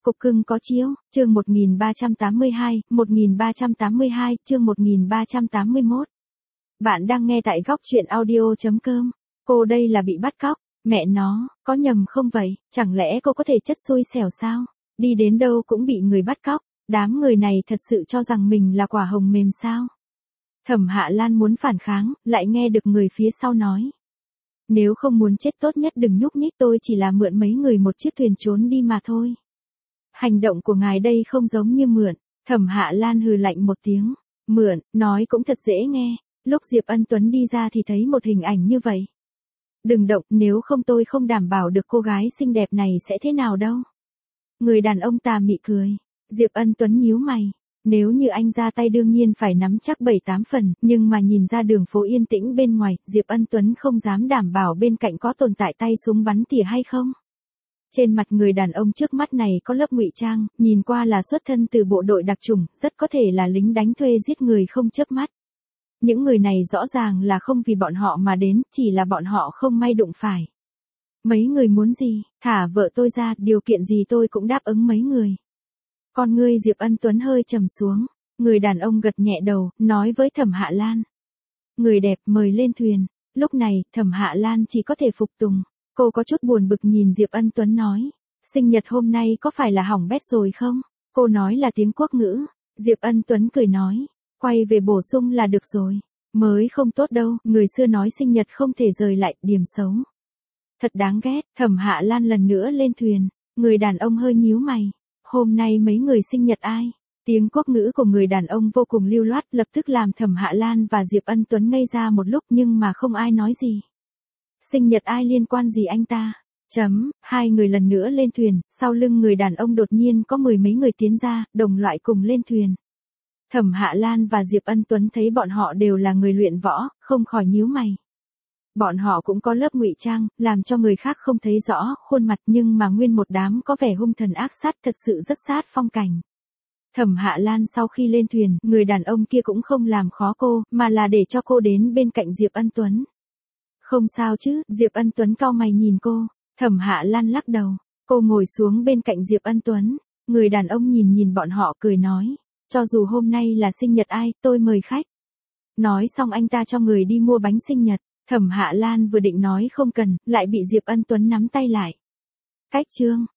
Cục cưng có chiếu, chương 1382, chương 1381. Bạn đang nghe tại góc truyện audio.com. Cô đây là bị bắt cóc, mẹ nó, có nhầm không vậy, chẳng lẽ cô có thể chất xui xẻo sao? Đi đến đâu cũng bị người bắt cóc, đám người này thật sự cho rằng mình là quả hồng mềm sao? Thẩm Hạ Lan muốn phản kháng, lại nghe được người phía sau nói. Nếu không muốn chết tốt nhất đừng nhúc nhích, tôi chỉ là mượn mấy người một chiếc thuyền trốn đi mà thôi. Hành động của ngài đây không giống như mượn. Thẩm Hạ Lan hừ lạnh một tiếng. Mượn, nói cũng thật dễ nghe. Lúc Diệp Ân Tuấn đi ra thì thấy một hình ảnh như vậy. Đừng động, nếu không tôi không đảm bảo được cô gái xinh đẹp này sẽ thế nào đâu. Người đàn ông tà mị cười. Diệp Ân Tuấn nhíu mày. Nếu như anh ra tay đương nhiên phải nắm chắc 7-8 phần, nhưng mà nhìn ra đường phố yên tĩnh bên ngoài, Diệp Ân Tuấn không dám đảm bảo bên cạnh có tồn tại tay súng bắn tỉa hay không. Trên mặt người đàn ông trước mắt này có lớp ngụy trang, nhìn qua là xuất thân từ bộ đội đặc chủng, rất có thể là lính đánh thuê giết người không chớp mắt. Những người này rõ ràng là không vì bọn họ mà đến, chỉ là bọn họ không may đụng phải. Mấy người muốn gì, thả vợ tôi ra, điều kiện gì tôi cũng đáp ứng mấy người. Con ngươi Diệp Ân Tuấn hơi trầm xuống, người đàn ông gật nhẹ đầu, nói với Thẩm Hạ Lan. Người đẹp mời lên thuyền, lúc này, Thẩm Hạ Lan chỉ có thể phục tùng. Cô có chút buồn bực nhìn Diệp Ân Tuấn nói, sinh nhật hôm nay có phải là hỏng bét rồi không? Cô nói là tiếng quốc ngữ. Diệp Ân Tuấn cười nói, quay về bổ sung là được rồi. Mới không tốt đâu, người xưa nói sinh nhật không thể rời lại, điểm xấu. Thật đáng ghét, Thẩm Hạ Lan lần nữa lên thuyền, người đàn ông hơi nhíu mày. Hôm nay mấy người sinh nhật ai? Tiếng quốc ngữ của người đàn ông vô cùng lưu loát, lập tức làm Thẩm Hạ Lan và Diệp Ân Tuấn ngây ra một lúc nhưng mà không ai nói gì. Sinh nhật ai liên quan gì anh ta? Hai người lần nữa lên thuyền, sau lưng người đàn ông đột nhiên có mười mấy người tiến ra, đồng loại cùng lên thuyền. Thẩm Hạ Lan và Diệp Ân Tuấn thấy bọn họ đều là người luyện võ, không khỏi nhíu mày. Bọn họ cũng có lớp ngụy trang, làm cho người khác không thấy rõ khuôn mặt nhưng mà nguyên một đám có vẻ hung thần ác sát, thật sự rất sát phong cảnh. Thẩm Hạ Lan sau khi lên thuyền, người đàn ông kia cũng không làm khó cô, mà là để cho cô đến bên cạnh Diệp Ân Tuấn. Không sao chứ, Diệp Ân Tuấn cau mày nhìn cô. Thẩm Hạ Lan lắc đầu. Cô ngồi xuống bên cạnh Diệp Ân Tuấn. Người đàn ông nhìn bọn họ cười nói. Cho dù hôm nay là sinh nhật ai, tôi mời khách. Nói xong anh ta cho người đi mua bánh sinh nhật. Thẩm Hạ Lan vừa định nói không cần, lại bị Diệp Ân Tuấn nắm tay lại. Cách chương.